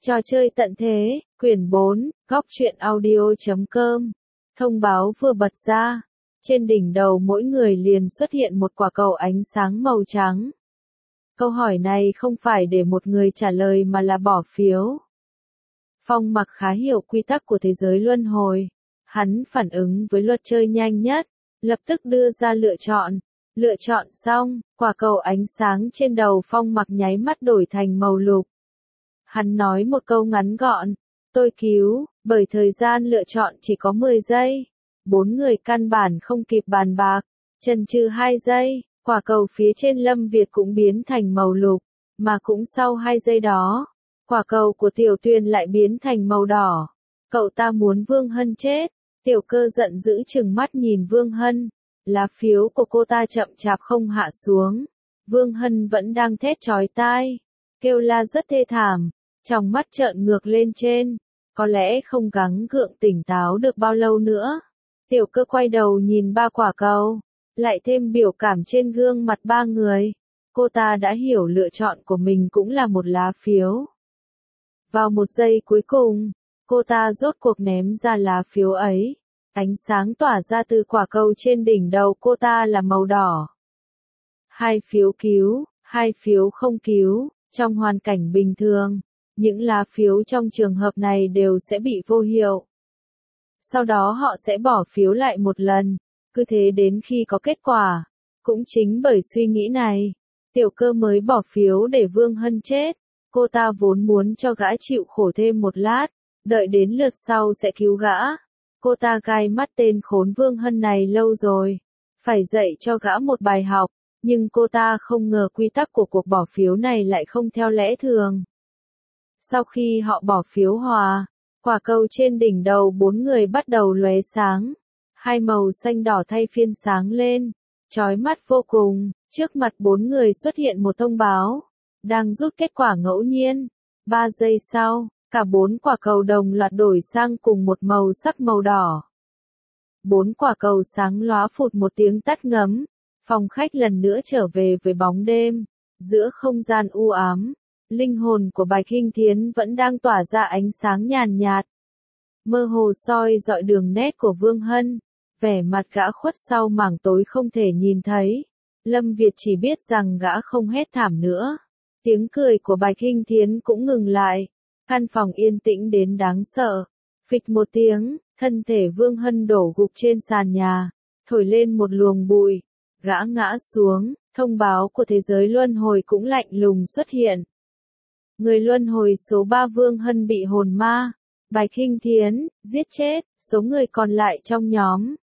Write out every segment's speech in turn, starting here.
Trò chơi tận thế, quyển 4, góc truyện audio.com. Thông báo vừa bật ra. Trên đỉnh đầu mỗi người liền xuất hiện một quả cầu ánh sáng màu trắng. Câu hỏi này không phải để một người trả lời mà là bỏ phiếu. Phong Mặc khá hiểu quy tắc của thế giới luân hồi. Hắn phản ứng với luật chơi nhanh nhất, lập tức đưa ra lựa chọn. Lựa chọn xong, quả cầu ánh sáng trên đầu Phong Mặc nháy mắt đổi thành màu lục. Hắn nói một câu ngắn gọn, tôi cứu, bởi thời gian lựa chọn chỉ có 10 giây. 4 người căn bản không kịp bàn bạc, chần chừ 2 giây, quả cầu phía trên Lâm Việt cũng biến thành màu lục, mà cũng sau 2 giây đó, quả cầu của Tiểu Tuyền lại biến thành màu đỏ. Cậu ta muốn Vương Hân chết, Tiểu Cơ giận dữ trừng mắt nhìn Vương Hân, lá phiếu của cô ta chậm chạp không hạ xuống. Vương Hân vẫn đang thét chói tai, kêu la rất thê thảm. Trong mắt trợn ngược lên trên, có lẽ không gắng gượng tỉnh táo được bao lâu nữa. Tiểu Cơ quay đầu nhìn 3 quả cầu, lại thêm biểu cảm trên gương mặt 3 người. Cô ta đã hiểu lựa chọn của mình cũng là một lá phiếu. Vào một giây cuối cùng, cô ta rốt cuộc ném ra lá phiếu ấy. Ánh sáng tỏa ra từ quả cầu trên đỉnh đầu cô ta là màu đỏ. 2 phiếu cứu, 2 phiếu không cứu. Trong hoàn cảnh bình thường, những lá phiếu trong trường hợp này đều sẽ bị vô hiệu. Sau đó họ sẽ bỏ phiếu lại một lần, cứ thế đến khi có kết quả. Cũng chính bởi suy nghĩ này, Tiểu Cơ mới bỏ phiếu để Vương Hân chết. Cô ta vốn muốn cho gã chịu khổ thêm một lát, đợi đến lượt sau sẽ cứu gã. Cô ta gai mắt tên khốn Vương Hân này lâu rồi, phải dạy cho gã một bài học, nhưng cô ta không ngờ quy tắc của cuộc bỏ phiếu này lại không theo lẽ thường. Sau khi họ bỏ phiếu hòa, quả cầu trên đỉnh đầu 4 người bắt đầu lóe sáng. 2 màu xanh đỏ thay phiên sáng lên, chói mắt vô cùng. Trước mặt 4 người xuất hiện một thông báo, đang rút kết quả ngẫu nhiên. 3 giây sau, cả 4 quả cầu đồng loạt đổi sang cùng một màu sắc màu đỏ. 4 quả cầu sáng lóa phụt một tiếng tắt ngấm. Phòng khách lần nữa trở về với bóng đêm. Giữa không gian u ám, linh hồn của Bạch Hinh Thiến vẫn đang tỏa ra ánh sáng nhàn nhạt. Mơ hồ soi dọi đường nét của Vương Hân, vẻ mặt gã khuất sau mảng tối không thể nhìn thấy. Lâm Việt chỉ biết rằng gã không hét thảm nữa. Tiếng cười của Bạch Hinh Thiến cũng ngừng lại. Căn phòng yên tĩnh đến đáng sợ. Phịch một tiếng, thân thể Vương Hân đổ gục trên sàn nhà, thổi lên một luồng bụi. Gã ngã xuống, thông báo của thế giới luân hồi cũng lạnh lùng xuất hiện. Người luân hồi số 3 Vương Hân bị hồn ma, Bạch Hinh Thiến, giết chết. Số người còn lại trong nhóm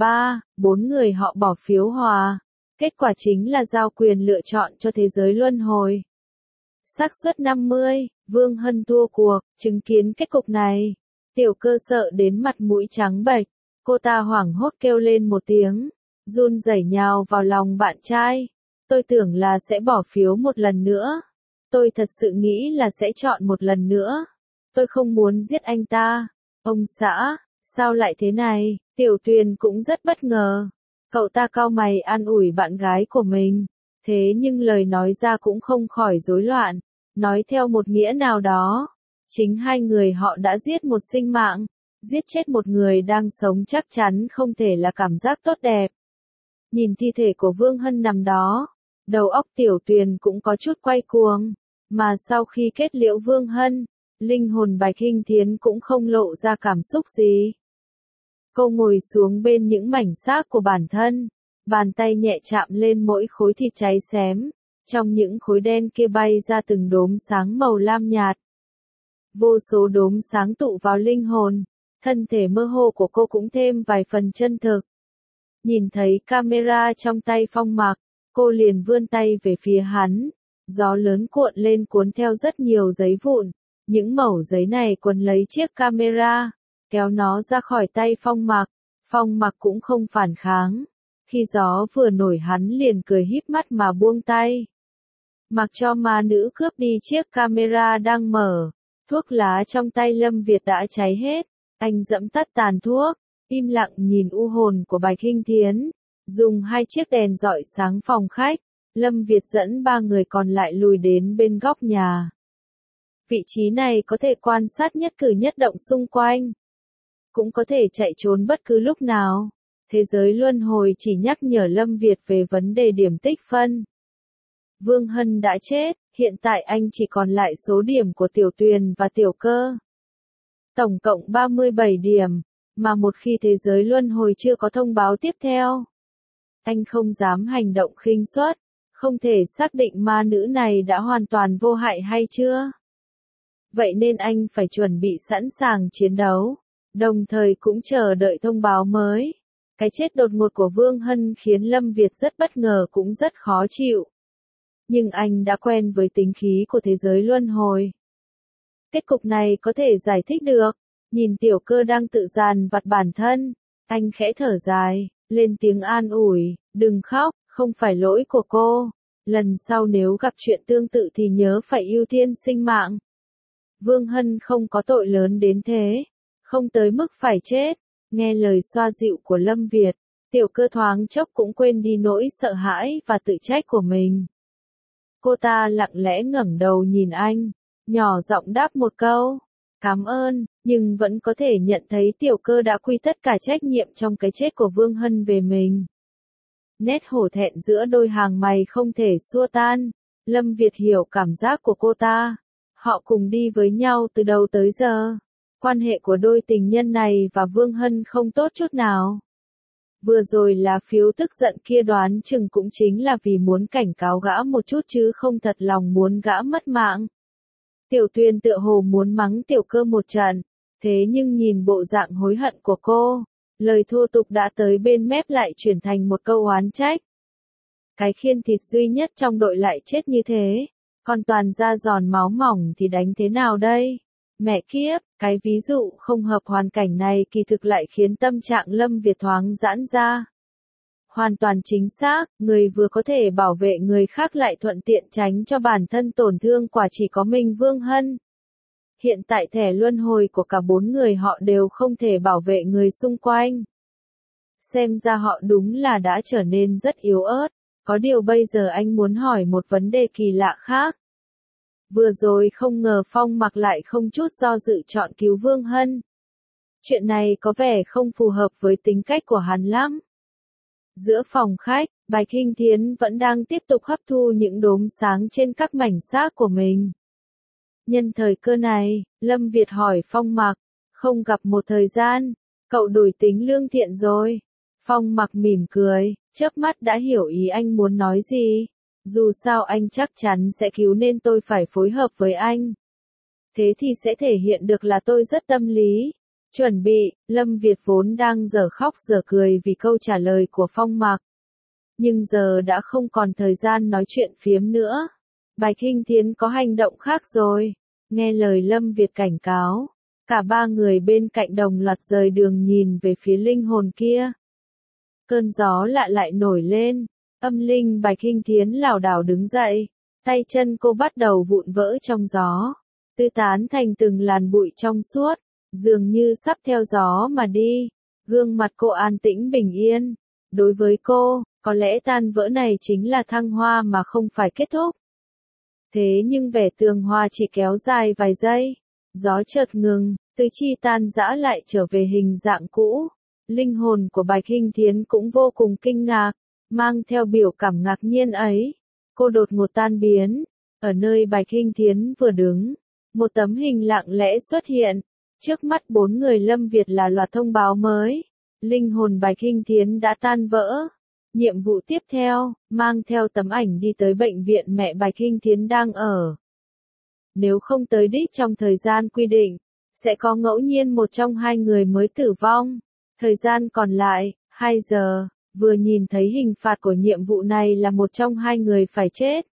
4 người họ bỏ phiếu hòa. Kết quả chính là giao quyền lựa chọn cho thế giới luân hồi. Xác suất 50, Vương Hân thua cuộc. Chứng kiến kết cục này, Tiểu Cơ sợ đến mặt mũi trắng bệch. Cô ta hoảng hốt kêu lên một tiếng, run rẩy nhào vào lòng bạn trai. Tôi tưởng là sẽ bỏ phiếu một lần nữa. Tôi thật sự nghĩ là sẽ chọn một lần nữa. Tôi không muốn giết anh ta. Ông xã, sao lại thế này? Tiểu Tuyền cũng rất bất ngờ. Cậu ta cau mày an ủi bạn gái của mình. Thế nhưng lời nói ra cũng không khỏi rối loạn. Nói theo một nghĩa nào đó, chính 2 người họ đã giết một sinh mạng. Giết chết một người đang sống chắc chắn không thể là cảm giác tốt đẹp. Nhìn thi thể của Vương Hân nằm đó, đầu óc Tiểu Tuyền cũng có chút quay cuồng. Mà sau khi kết liễu Vương Hân, linh hồn Bạch Hinh Thiến cũng không lộ ra cảm xúc gì. Cô ngồi xuống bên những mảnh xác của bản thân, bàn tay nhẹ chạm lên mỗi khối thịt cháy xém. Trong những khối đen kia bay ra từng đốm sáng màu lam nhạt. Vô số đốm sáng tụ vào linh hồn, thân thể mơ hồ của cô cũng thêm vài phần chân thực. Nhìn thấy camera trong tay Phong Mặc, cô liền vươn tay về phía hắn. Gió lớn cuộn lên cuốn theo rất nhiều giấy vụn. Những mẩu giấy này quấn lấy chiếc camera, kéo nó ra khỏi tay Phong Mặc. Phong Mặc cũng không phản kháng. Khi gió vừa nổi hắn liền cười híp mắt mà buông tay. Mặc cho ma nữ cướp đi chiếc camera đang mở. Thuốc lá trong tay Lâm Việt đã cháy hết. Anh dẫm tắt tàn thuốc, im lặng nhìn u hồn của Bạch Hinh Thiến. Dùng 2 chiếc đèn rọi sáng phòng khách. Lâm Việt dẫn 3 người còn lại lùi đến bên góc nhà. Vị trí này có thể quan sát nhất cử nhất động xung quanh, cũng có thể chạy trốn bất cứ lúc nào. Thế giới luân hồi chỉ nhắc nhở Lâm Việt về vấn đề điểm tích phân. Vương Hân đã chết, hiện tại anh chỉ còn lại số điểm của Tiểu Tuyền và Tiểu Cơ. Tổng cộng 37 điểm, mà một khi thế giới luân hồi chưa có thông báo tiếp theo, anh không dám hành động khinh suất, không thể xác định ma nữ này đã hoàn toàn vô hại hay chưa. Vậy nên anh phải chuẩn bị sẵn sàng chiến đấu, đồng thời cũng chờ đợi thông báo mới. Cái chết đột ngột của Vương Hân khiến Lâm Việt rất bất ngờ cũng rất khó chịu. Nhưng anh đã quen với tính khí của thế giới luân hồi. Kết cục này có thể giải thích được. Nhìn Tiểu Cơ đang tự dằn vặt bản thân, anh khẽ thở dài, lên tiếng an ủi, đừng khóc, không phải lỗi của cô. Lần sau nếu gặp chuyện tương tự thì nhớ phải ưu tiên sinh mạng. Vương Hân không có tội lớn đến thế, không tới mức phải chết. Nghe lời xoa dịu của Lâm Việt, Tiểu Cơ thoáng chốc cũng quên đi nỗi sợ hãi và tự trách của mình. Cô ta lặng lẽ ngẩng đầu nhìn anh, nhỏ giọng đáp một câu, cảm ơn, nhưng vẫn có thể nhận thấy Tiểu Cơ đã quy tất cả trách nhiệm trong cái chết của Vương Hân về mình. Nét hổ thẹn giữa đôi hàng mày không thể xua tan. Lâm Việt hiểu cảm giác của cô ta. Họ cùng đi với nhau từ đầu tới giờ. Quan hệ của đôi tình nhân này và Vương Hân không tốt chút nào. Vừa rồi là phiếu tức giận kia đoán chừng cũng chính là vì muốn cảnh cáo gã một chút chứ không thật lòng muốn gã mất mạng. Tiểu Tuyền tựa hồ muốn mắng Tiểu Cơ một trận, thế nhưng nhìn bộ dạng hối hận của cô, lời thô tục đã tới bên mép lại chuyển thành một câu oán trách. Cái khiên thịt duy nhất trong đội lại chết như thế, còn toàn da giòn máu mỏng thì đánh thế nào đây? Mẹ kiếp, cái ví dụ không hợp hoàn cảnh này kỳ thực lại khiến tâm trạng Lâm Việt thoáng giãn ra. Hoàn toàn chính xác, người vừa có thể bảo vệ người khác lại thuận tiện tránh cho bản thân tổn thương quả chỉ có mình Vương Hân. Hiện tại thẻ luân hồi của cả 4 người họ đều không thể bảo vệ người xung quanh. Xem ra họ đúng là đã trở nên rất yếu ớt. Có điều bây giờ anh muốn hỏi một vấn đề kỳ lạ khác. Vừa rồi không ngờ Phong Mặc lại không chút do dự chọn cứu Vương Hân. Chuyện này có vẻ không phù hợp với tính cách của hắn lắm. Giữa phòng khách, Bạch Hinh Thiến vẫn đang tiếp tục hấp thu những đốm sáng trên các mảnh xác của mình. Nhân thời cơ này, Lâm Việt hỏi Phong Mặc, không gặp một thời gian, cậu đổi tính lương thiện rồi. Phong Mặc mỉm cười, chớp mắt đã hiểu ý anh muốn nói gì. Dù sao anh chắc chắn sẽ cứu nên tôi phải phối hợp với anh. Thế thì sẽ thể hiện được là tôi rất tâm lý. Chuẩn bị, Lâm Việt vốn đang dở khóc dở cười vì câu trả lời của Phong Mặc. Nhưng giờ đã không còn thời gian nói chuyện phiếm nữa. Bạch Hinh Thiến có hành động khác rồi. Nghe lời Lâm Việt cảnh cáo, cả 3 người bên cạnh đồng loạt rời đường nhìn về phía linh hồn kia. Cơn gió lạ lại nổi lên, âm linh Bạch Hinh Thiến lảo đảo đứng dậy, tay chân cô bắt đầu vụn vỡ trong gió, tứ tán thành từng làn bụi trong suốt, dường như sắp theo gió mà đi. Gương mặt cô an tĩnh bình yên. Đối với cô, có lẽ tan vỡ này chính là thăng hoa mà không phải kết thúc. Thế nhưng vẻ tường hòa chỉ kéo dài vài giây. Gió chợt ngừng, tứ chi tan rã lại trở về hình dạng cũ. Linh hồn của Bạch Hinh Thiến cũng vô cùng kinh ngạc, mang theo biểu cảm ngạc nhiên ấy. Cô đột ngột tan biến. Ở nơi Bạch Hinh Thiến vừa đứng, một tấm hình lặng lẽ xuất hiện. Trước mắt 4 người Lâm Việt là loạt thông báo mới. Linh hồn Bạch Hinh Thiến đã tan vỡ. Nhiệm vụ tiếp theo, mang theo tấm ảnh đi tới bệnh viện mẹ Bạch Hinh Thiến đang ở. Nếu không tới đích trong thời gian quy định, sẽ có ngẫu nhiên một trong 2 người mới tử vong. Thời gian còn lại, 2 giờ, vừa nhìn thấy hình phạt của nhiệm vụ này là một trong 2 người phải chết.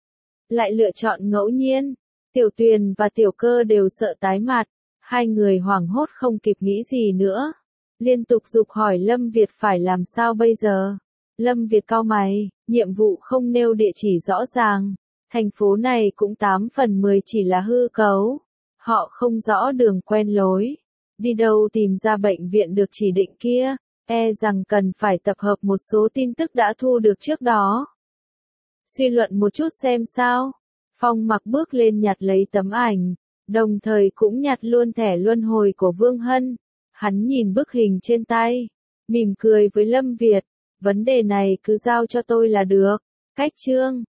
Lại lựa chọn ngẫu nhiên, Tiểu Tuyền và Tiểu Cơ đều sợ tái mặt, 2 người hoảng hốt không kịp nghĩ gì nữa. Liên tục giục hỏi Lâm Việt phải làm sao bây giờ. Lâm Việt cau mày, nhiệm vụ không nêu địa chỉ rõ ràng. Thành phố này cũng 8 phần 10 chỉ là hư cấu. Họ không rõ đường quen lối. Đi đâu tìm ra bệnh viện được chỉ định kia, e rằng cần phải tập hợp một số tin tức đã thu được trước đó. Suy luận một chút xem sao. Phong Mặc bước lên nhặt lấy tấm ảnh, đồng thời cũng nhặt luôn thẻ luân hồi của Vương Hân. Hắn nhìn bức hình trên tay, mỉm cười với Lâm Việt, vấn đề này cứ giao cho tôi là được. Cách chương